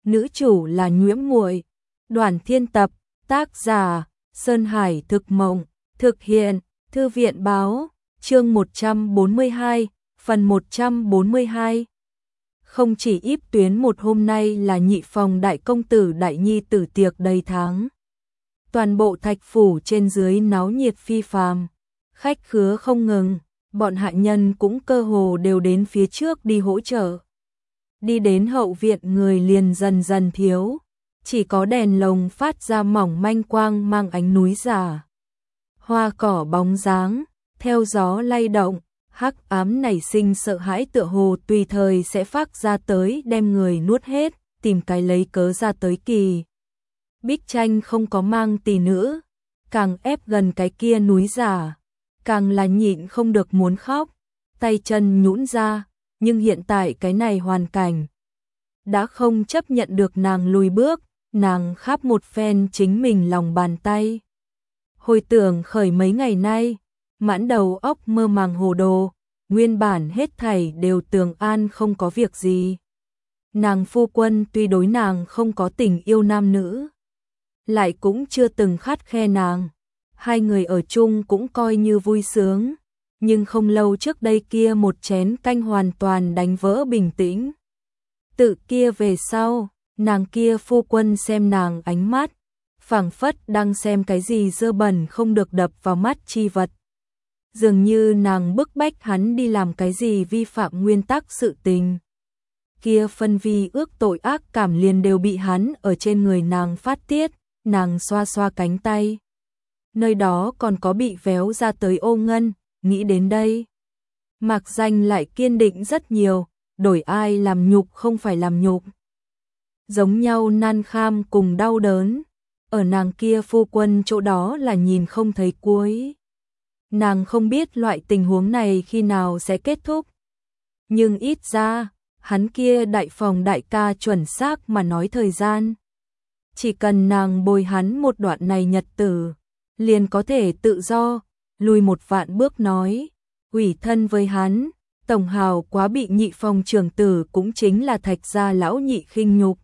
nữ chủ là Nhuễm Muội. Đoàn Thiên Tập, tác giả Sơn Hải Thực Mộng, thực hiện Thư viện Báo, chương 142, phần 142. Không chỉ Íp Tuyến một hôm nay là nhị phòng đại công tử đại nhi tử tiệc đầy tháng. Toàn bộ Thạch phủ trên dưới náo nhiệt phi phàm, khách khứa không ngừng, bọn hạ nhân cũng cơ hồ đều đến phía trước đi hỗ trợ. Đi đến hậu viện người liền dần dần thiếu, chỉ có đèn lồng phát ra mỏng manh quang mang ánh núi giả. Hoa cỏ bóng dáng, theo gió lay động, hắc ám nảy sinh sợ hãi tựa hồ tùy thời sẽ phát ra tới đem người nuốt hết, tìm cái lấy cớ ra tới kỳ. Bích Tranh không có mang tỷ nữ, càng ép gần cái kia núi giả, càng là nhịn không được muốn khóc, tay chân nhũn ra, nhưng hiện tại cái này hoàn cảnh đã không chấp nhận được nàng lùi bước, nàng khắp một phen chính mình lòng bàn tay. Hồi tưởng khởi mấy ngày nay, mãn đầu óc mơ màng hồ đồ, nguyên bản hết thảy đều tường an không có việc gì. Nàng phu quân tuy đối nàng không có tình yêu nam nữ, lại cũng chưa từng khắt khe nàng. Hai người ở chung cũng coi như vui sướng, nhưng không lâu trước đây kia một chén canh hoàn toàn đánh vỡ bình tĩnh. Tự kia về sau, nàng kia phu quân xem nàng ánh mắt, phảng phất đang xem cái gì dơ bẩn không được đập vào mắt chi vật. Dường như nàng bức bách hắn đi làm cái gì vi phạm nguyên tắc sự tình. Kia phân vi ước tội ác cảm liền đều bị hắn ở trên người nàng phát tiết, nàng xoa xoa cánh tay. Nơi đó còn có bị véo ra tới ô ngân, nghĩ đến đây. Mạc Danh lại kiên định rất nhiều, đổi ai làm nhục không phải làm nhục. Giống nhau nan kham cùng đau đớn, ở nàng kia phu quân chỗ đó là nhìn không thấy cuối. Nàng không biết loại tình huống này khi nào sẽ kết thúc. Nhưng ít ra, hắn kia đại phòng đại ca chuẩn xác mà nói thời gian. Chỉ cần nàng bồi hắn một đoạn này nhật tử, liền có thể tự do, lùi một vạn bước nói, ủy thân với hắn, tổng hào quá bị nhị phòng trưởng tử cũng chính là Thạch gia lão nhị khinh nhục.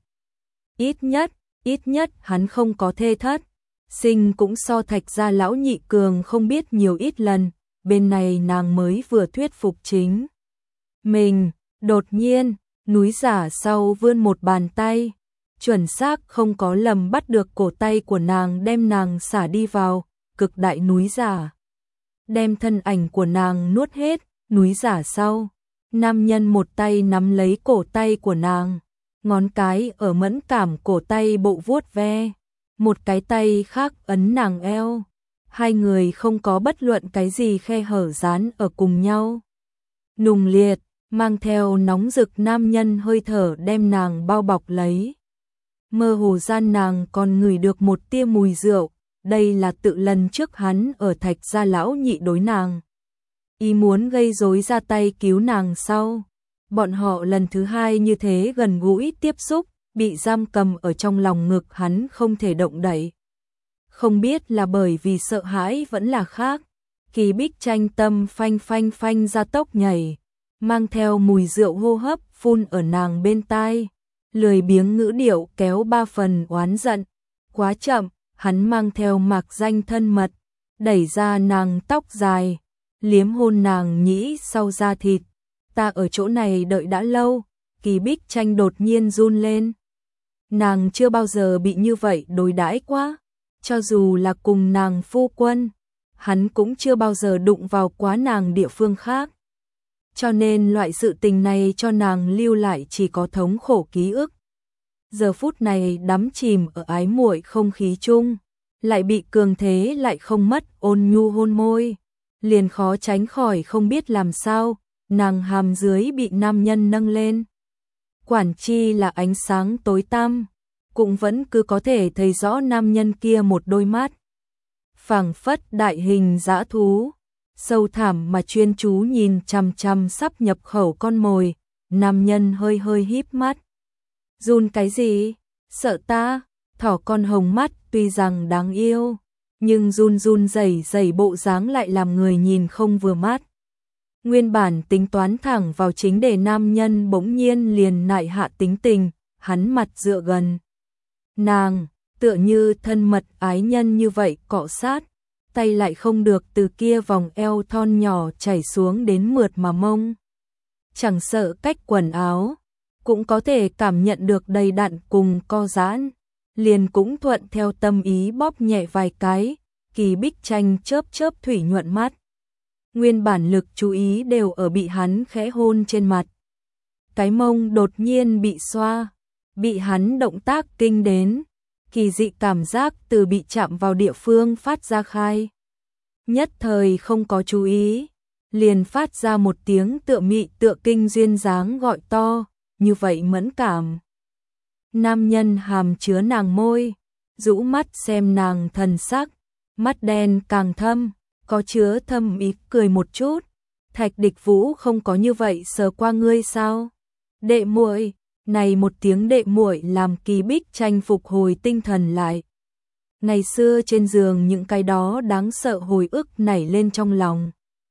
Ít nhất hắn không có thê thất, sinh cũng so Thạch gia lão nhị cường không biết nhiều ít lần, bên này nàng mới vừa thuyết phục chính mình. Đột nhiên, núi giả sau vươn một bàn tay, chuẩn xác không có lầm bắt được cổ tay của nàng đem nàng xả đi vào, cực đại núi giả. Đem thân ảnh của nàng nuốt hết, núi giả sau. Nam nhân một tay nắm lấy cổ tay của nàng, ngón cái ở mẫn cảm cổ tay bộ vuốt ve, một cái tay khác ấn nàng eo. Hai người không có bất luận cái gì khe hở dán ở cùng nhau. Nùng liệt, mang theo nóng rực nam nhân hơi thở đem nàng bao bọc lấy. Mơ hồ gian nàng còn ngửi được một tia mùi rượu, đây là tự lần trước hắn ở Thạch gia lão nhị đối nàng. Ý muốn gây rối ra tay cứu nàng sau. Bọn họ lần thứ hai như thế gần gũi tiếp xúc, bị giam cầm ở trong lòng ngực hắn không thể động đậy. Không biết là bởi vì sợ hãi vẫn là khác. Kỳ Bích Tranh tâm phanh phanh phanh ra tốc nhảy, mang theo mùi rượu hô hấp phun ở nàng bên tai. Lười biếng ngữ điệu kéo ba phần oán giận. Quá chậm, hắn mang theo Mạc Danh thân mật, đẩy ra nàng tóc dài, liếm hôn nàng nhĩ sau da thịt. Ta ở chỗ này đợi đã lâu. Kỳ Bích Tranh đột nhiên run lên. Nàng chưa bao giờ bị như vậy đối đãi quá. Cho dù là cùng nàng phu quân, hắn cũng chưa bao giờ đụng vào quá nàng địa phương khác. Cho nên loại sự tình này cho nàng lưu lại chỉ có thống khổ ký ức. Giờ phút này đắm chìm ở ái muội không khí chung, lại bị cường thế lại không mất ôn nhu hôn môi, liền khó tránh khỏi không biết làm sao, nàng hàm dưới bị nam nhân nâng lên. Quản chi là ánh sáng tối tăm, cũng vẫn cứ có thể thấy rõ nam nhân kia một đôi mắt. Phảng phất đại hình dã thú, sâu thẳm mà chuyên chú nhìn chằm chằm sắp nhập khẩu con mồi, nam nhân hơi hơi híp mắt. Run cái gì? Sợ ta? Thỏ con hồng mắt tuy rằng đáng yêu, nhưng run run rẩy rẩy bộ dáng lại làm người nhìn không vừa mắt. Nguyên bản tính toán thẳng vào chính đề nam nhân bỗng nhiên liền nại hạ tính tình, hắn mặt dựa gần nàng, tựa như thân mật ái nhân như vậy cọ sát, tay lại không được từ kia vòng eo thon nhỏ chảy xuống đến mượt mà mông. Chẳng sợ cách quần áo, cũng có thể cảm nhận được đầy đặn cùng co giãn, liền cũng thuận theo tâm ý bóp nhẹ vài cái, Kỳ Bích Tranh chớp chớp thủy nhuận mắt. Nguyên bản lực chú ý đều ở bị hắn khẽ hôn trên mặt. Cái mông đột nhiên bị xoa, bị hắn động tác kinh đến, kỳ dị cảm giác từ bị chạm vào địa phương phát ra khai. Nhất thời không có chú ý, liền phát ra một tiếng tựa mị tựa kinh duyên dáng gọi to, như vậy mẫn cảm. Nam nhân hàm chứa nàng môi, rũ mắt xem nàng thần sắc, mắt đen càng thâm, có chứa thâm ý cười một chút. Thạch Địch Vũ không có như vậy sờ qua ngươi sao? Đệ muội, này một tiếng đệ muội làm Kỳ Bích Tranh phục hồi tinh thần lại. Ngày xưa trên giường những cái đó đáng sợ hồi ức nảy lên trong lòng.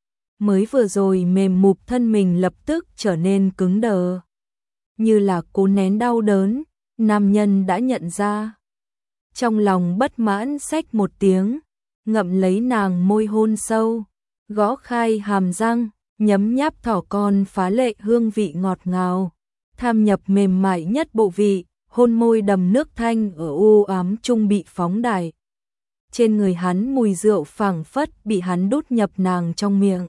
Mới vừa rồi mềm mụp thân mình lập tức trở nên cứng đờ. Như là cố nén đau đớn, nam nhân đã nhận ra. Trong lòng bất mãn xách một tiếng, ngậm lấy nàng môi hôn sâu, gõ khai hàm răng, nhấm nháp thỏ con phá lệ hương vị ngọt ngào, tham nhập mềm mại nhất bộ vị, hôn môi đầm nước thanh ở u ám trung bị phóng đại. Trên người hắn mùi rượu phảng phất bị hắn đút nhập nàng trong miệng.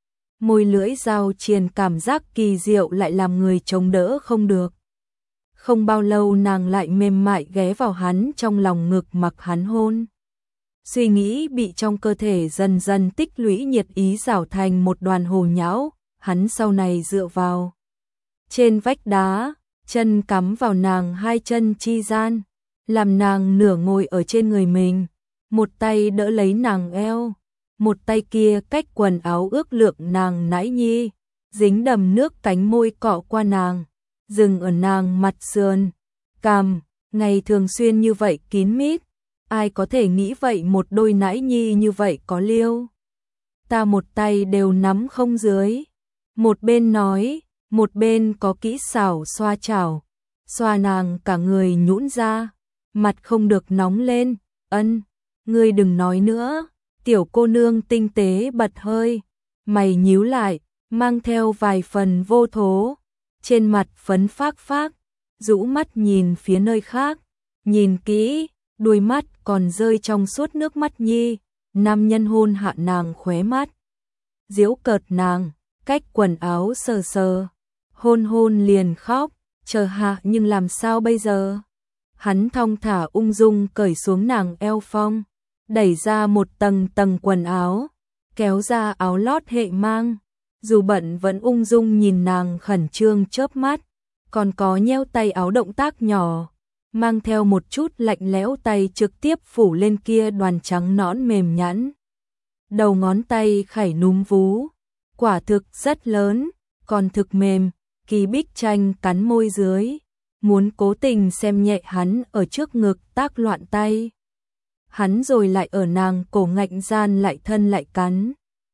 Môi lưỡi dao triền cảm giác kỳ diệu lại làm người chống đỡ không được. Không bao lâu nàng lại mềm mại ghé vào hắn trong lòng ngực mặc hắn hôn. Suy nghĩ bị trong cơ thể dần dần tích lũy nhiệt ý rảo thành một đoàn hồ nhão, hắn sau này dựa vào trên vách đá, chân cắm vào nàng hai chân chi gian, làm nàng nửa ngồi ở trên người mình, một tay đỡ lấy nàng eo, một tay kia cách quần áo ước lượng nàng nãi nhi, dính đầm nước cánh môi cọ qua nàng, dừng ở nàng mặt sườn, cằm, ngày thường xuyên như vậy kín mít, ai có thể nghĩ vậy một đôi nãi nhi như vậy có liêu. Ta một tay đều nắm không dưới, một bên nói, một bên có kỹ xảo xoa chảo, xoa nàng cả người nhũn ra, mặt không được nóng lên, ân, ngươi đừng nói nữa, tiểu cô nương tinh tế bật hơi, mày nhíu lại, mang theo vài phần vô thố, trên mặt phấn phác phác, rũ mắt nhìn phía nơi khác, nhìn kỹ, đuôi mắt còn rơi trong suốt nước mắt nhi, nam nhân hôn hạ nàng khóe mắt, giễu cợt nàng, cách quần áo sờ sờ, hôn hôn liền khóc, chờ hạ nhưng làm sao bây giờ? Hắn thong thả ung dung cởi xuống nàng eo phong, đẩy ra một tầng tầng quần áo, kéo ra áo lót hệ mang, dù bận vẫn ung dung nhìn nàng khẩn trương chớp mắt, còn có nheo tay áo động tác nhỏ, mang theo một chút lạnh lẽo tay trực tiếp phủ lên kia đoàn trắng nõn mềm nhẵn. Đầu ngón tay khảy núm vú, quả thực rất lớn, còn thực mềm, Kỳ Bích Tranh cắn môi dưới, muốn cố tình xem nhẹ hắn ở trước ngực tác loạn tay. Hắn rồi lại ở nàng cổ ngạnh gian lại thân lại cắn.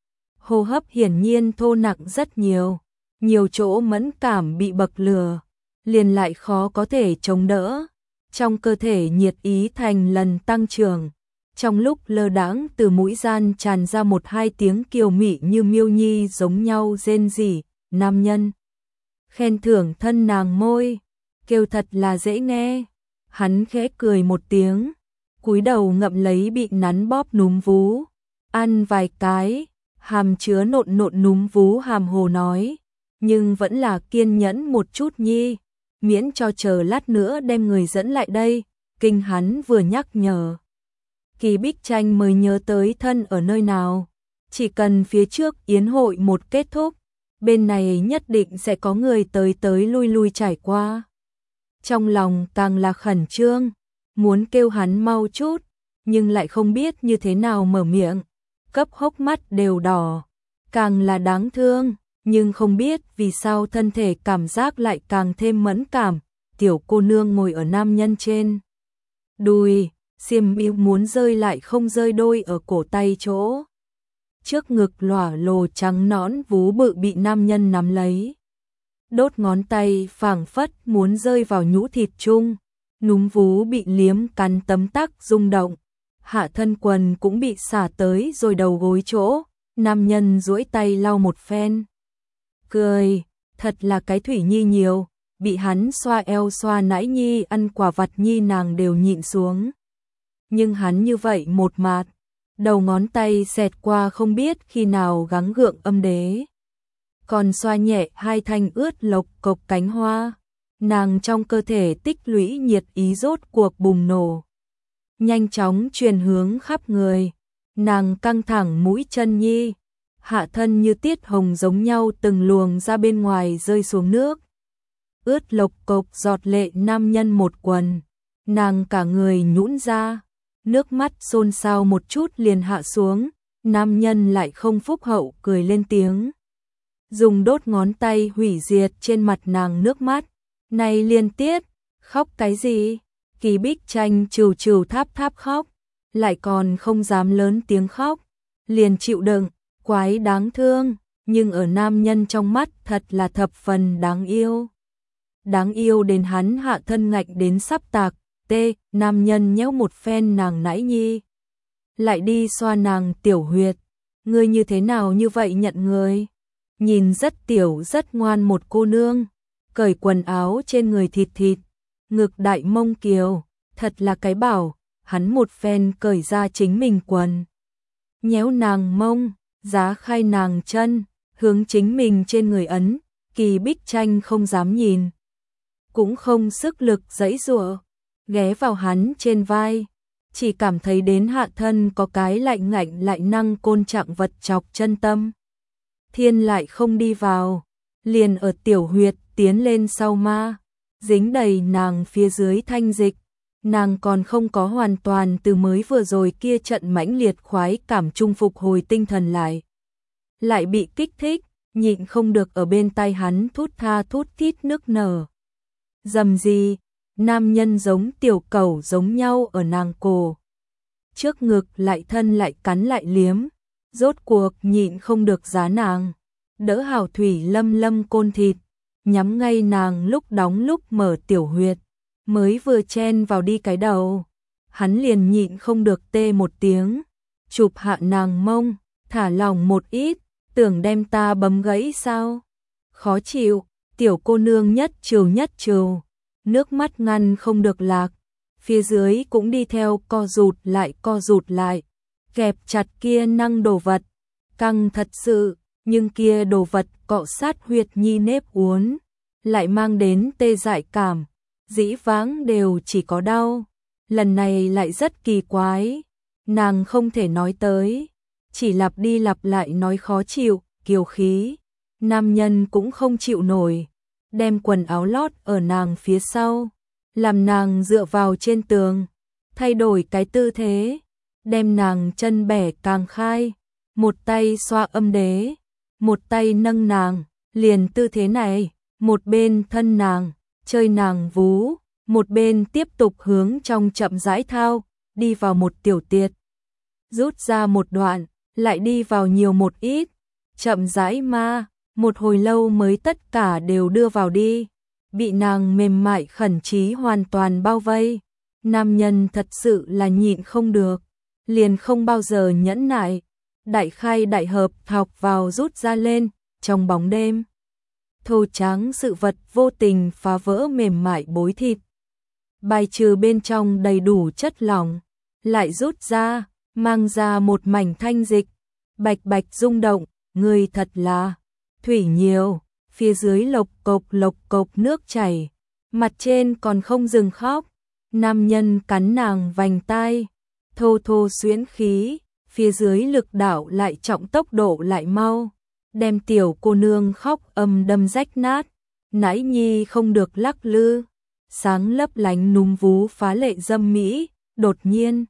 Hô hấp hiển nhiên thô nặng rất nhiều, nhiều chỗ mẫn cảm bị bậc lửa, liền lại khó có thể chống đỡ. Trong cơ thể nhiệt ý thành lần tăng trưởng, trong lúc lơ đãng từ mũi gian tràn ra một hai tiếng kiều mị như miêu nhi giống nhau rên rỉ, nam nhân khen thưởng thân nàng môi, kêu thật là dễ nghe. Hắn khẽ cười một tiếng, cúi đầu ngậm lấy bị nắn bóp núm vú, ăn vài cái, hàm chứa nộn nộn núm vú hàm hồ nói, nhưng vẫn là kiên nhẫn một chút nhi, miễn cho chờ lát nữa đem người dẫn lại đây, kinh hắn vừa nhắc nhở. Kỳ Bích Tranh mới nhớ tới thân ở nơi nào, chỉ cần phía trước yến hội một kết thúc, bên này nhất định sẽ có người tới tới lui lui trải qua. Trong lòng càng là khẩn trương, muốn kêu hắn mau chút, nhưng lại không biết như thế nào mở miệng, cấp hốc mắt đều đỏ, càng là đáng thương, nhưng không biết vì sao thân thể cảm giác lại càng thêm mẫn cảm. Tiểu cô nương ngồi ở nam nhân trên đùi, xiêm y muốn rơi lại không rơi đôi ở cổ tay chỗ. Trước ngực lỏa lồ trắng nõn vú bự bị nam nhân nắm lấy. đốt ngón tay phảng phất muốn rơi vào nhũ thịt chung, núm vú bị liếm cắn tấm tắc rung động, hạ thân quần cũng bị xả tới rồi đầu gối chỗ, nam nhân duỗi tay lau một phen. Cười, thật là cái Thủy Nhi nhiều, bị hắn xoa eo xoa nãi nhi ăn quả vặt nhi nàng đều nhịn xuống. Nhưng hắn như vậy một mạt, đầu ngón tay xẹt qua không biết khi nào gắng gượng âm đế. Còn xoa nhẹ hai thanh ướt lộc cộc cánh hoa, nàng trong cơ thể tích lũy nhiệt ý rốt cuộc bùng nổ. Nhanh chóng truyền hướng khắp người, nàng căng thẳng mũi chân nhi, hạ thân như tiết hồng giống nhau từng luồng ra bên ngoài rơi xuống nước. Ướt lộc cộc giọt lệ nam nhân một quần, nàng cả người nhũn ra, nước mắt xôn xao một chút liền hạ xuống, nam nhân lại không phúc hậu cười lên tiếng. Dùng đốt ngón tay hủy diệt trên mặt nàng nước mắt, này liên tiết, khóc cái gì? Kỳ Bích Tranh trừu trừu tháp tháp khóc, lại còn không dám lớn tiếng khóc, liền chịu đựng, quái đáng thương, nhưng ở nam nhân trong mắt thật là thập phần đáng yêu. Đáng yêu đến hắn hạ thân ngạnh đến sắp tạc, nam nhân nhéo một phen nàng nãi nhi. Lại đi xoa nàng tiểu huyệt, ngươi như thế nào như vậy nhận người? Nhìn rất tiểu rất ngoan một cô nương, cởi quần áo trên người thịt thịt, ngực đại mông kiều, thật là cái bảo, hắn một phen cởi ra chính mình quần. Nhéo nàng mông, giá khai nàng chân, hướng chính mình trên người ấn, Kỳ Bích Tranh không dám nhìn. Cũng không sức lực giãy giụa, ghé vào hắn trên vai, chỉ cảm thấy đến hạ thân có cái lạnh ngạnh lại năng côn trạng vật chọc chân tâm. Thiên lại không đi vào, liền ở tiểu huyệt tiến lên sau ma, dính đầy nàng phía dưới thanh dịch, nàng còn không có hoàn toàn từ mới vừa rồi kia trận mãnh liệt khoái cảm trung phục hồi tinh thần lại bị kích thích, nhịn không được ở bên tai hắn thút tha thút thít nước nở. Dầm gì, nam nhân giống tiểu cẩu giống nhau ở nàng cổ. Trước ngực lại thân lại cắn lại liếm, rốt cuộc nhịn không được giá nàng. Đỡ hào thủy lâm lâm côn thịt, nhắm ngay nàng lúc đóng lúc mở tiểu huyệt, mới vừa chen vào đi cái đầu. Hắn liền nhịn không được tê một tiếng, chụp hạ nàng mông, thả lỏng một ít, tưởng đem ta bấm gãy sao? Khó chịu, tiểu cô nương nhất trừ, nước mắt ngăn không được lạc, phía dưới cũng đi theo co rụt lại, kẹp chặt kia năng đồ vật, căng thật sự, nhưng kia đồ vật cọ sát huyệt nhi nếp uốn, lại mang đến tê dại cảm, dĩ vãng đều chỉ có đau, lần này lại rất kỳ quái, nàng không thể nói tới, chỉ lặp đi lặp lại nói khó chịu, kiều khí, nam nhân cũng không chịu nổi, đem quần áo lót ở nàng phía sau, làm nàng dựa vào trên tường, thay đổi cái tư thế, đem nàng chân bẻ càng khai, một tay xoa âm đế, một tay nâng nàng, liền tư thế này, một bên thân nàng, chơi nàng vú, một bên tiếp tục hướng trong chậm rãi thao, đi vào một tiểu tiệt, rút ra một đoạn, lại đi vào nhiều một ít, chậm rãi ma, một hồi lâu mới tất cả đều đưa vào đi, bị nàng mềm mại khẩn trí hoàn toàn bao vây, nam nhân thật sự là nhịn không được, liền không bao giờ nhẫn nại, đại khai đại hợp thọc vào rút ra lên, trong bóng đêm. Thô trắng sự vật vô tình phá vỡ mềm mại bối thịt, bài trừ bên trong đầy đủ chất lỏng, lại rút ra, mang ra một mảnh thanh dịch, bạch bạch rung động, người thật là thủy nhiều, phía dưới lộc cộc nước chảy, mặt trên còn không dừng khóc, nam nhân cắn nàng vành tai, thô thô xuyến khí, phía dưới lực đạo lại trọng tốc độ lại mau, đem tiểu cô nương khóc âm đâm rách nát, nãi nhi không được lắc lư, sáng lấp lánh núm vú phá lệ dâm mỹ, đột nhiên.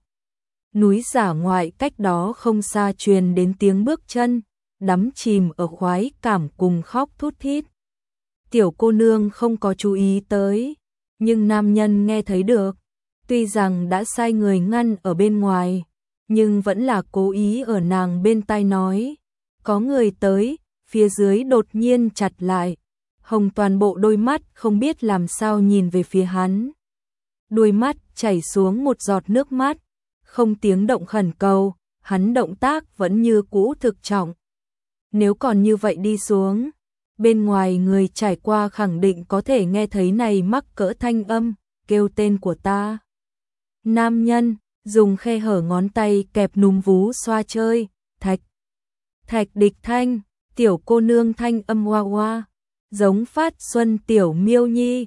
Núi giả ngoại cách đó không xa truyền đến tiếng bước chân, đắm chìm ở khoái cảm cùng khóc thút thít. Tiểu cô nương không có chú ý tới, nhưng nam nhân nghe thấy được, tuy rằng đã sai người ngăn ở bên ngoài, nhưng vẫn là cố ý ở nàng bên tai nói, có người tới, phía dưới đột nhiên chặt lại, hồng toàn bộ đôi mắt không biết làm sao nhìn về phía hắn. Đôi mắt chảy xuống một giọt nước mắt, không tiếng động khẩn cầu, hắn động tác vẫn như cũ thực trọng. Nếu còn như vậy đi xuống, bên ngoài người trải qua khẳng định có thể nghe thấy này mắc cỡ thanh âm, kêu tên của ta. Nam nhân, dùng khe hở ngón tay kẹp núm vú xoa chơi, Thạch Địch Thanh, tiểu cô nương thanh âm hoa hoa, giống phát xuân tiểu miêu nhi,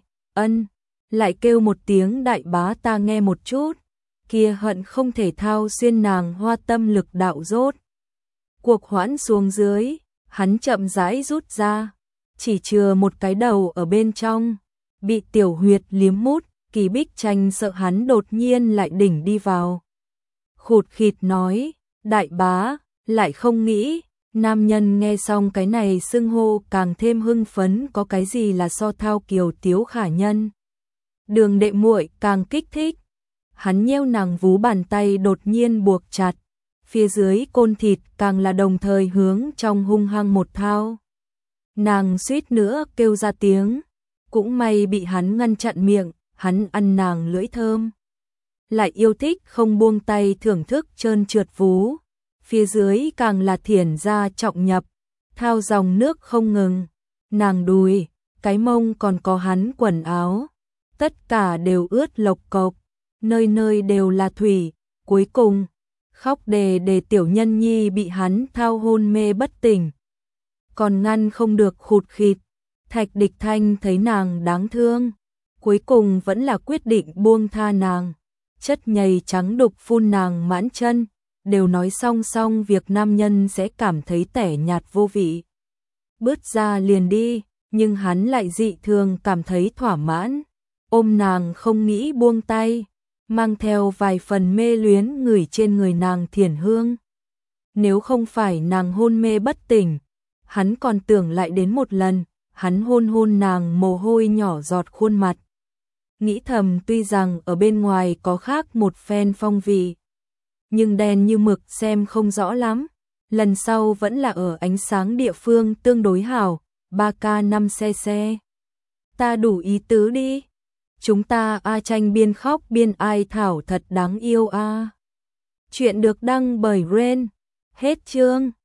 lại kêu một tiếng đại bá ta nghe một chút, kia hận không thể thao xuyên nàng hoa tâm lực đạo rốt. Cuộc hoãn xuống dưới, hắn chậm rãi rút ra, chỉ chừa một cái đầu ở bên trong, bị tiểu huyệt liếm mút, Kỳ Bích Tranh sợ hắn đột nhiên lại đỉnh đi vào. Khụt khịt nói, đại bá, lại không nghĩ, nam nhân nghe xong cái này xưng hô càng thêm hưng phấn, có cái gì là so thao kiều tiếu khả nhân. Đường đệ muội càng kích thích, hắn nheo nàng vú bàn tay đột nhiên buộc chặt, phía dưới côn thịt càng là đồng thời hướng trong hung hăng một thao. Nàng suýt nữa kêu ra tiếng, cũng may bị hắn ngăn chặn miệng, hắn ăn nàng lưỡi thơm. Lại yêu thích không buông tay thưởng thức trơn trượt vú, phía dưới càng là thiển ra trọng nhập, thao dòng nước không ngừng, nàng đùi, cái mông còn có hắn quần áo, tất cả đều ướt lộc cộc, nơi nơi đều là thủy, cuối cùng, khóc đề tiểu nhân nhi bị hắn thao hôn mê bất tỉnh. Còn ngăn không được khụt khịt, Thạch Địch Thanh thấy nàng đáng thương, cuối cùng vẫn là quyết định buông tha nàng, chất nhầy trắng đục phun nàng mãn chân, đều nói song song việc nam nhân sẽ cảm thấy tẻ nhạt vô vị. Bước ra liền đi, nhưng hắn lại dị thường cảm thấy thỏa mãn, ôm nàng không nghĩ buông tay, mang theo vài phần mê luyến ngửi trên người nàng thiển hương. Nếu không phải nàng hôn mê bất tỉnh, hắn còn tưởng lại đến một lần, hắn hôn nàng mồ hôi nhỏ giọt khuôn mặt. Nghĩ thầm tuy rằng ở bên ngoài có khác một phen phong vị, nhưng đen như mực xem không rõ lắm, lần sau vẫn là ở ánh sáng địa phương tương đối hảo, 3K5cc. Ta đủ ý tứ đi. Chúng ta tranh biên khóc biên ai thảo thật đáng yêu a. Chuyện được đăng bởi Ren. Hết chương.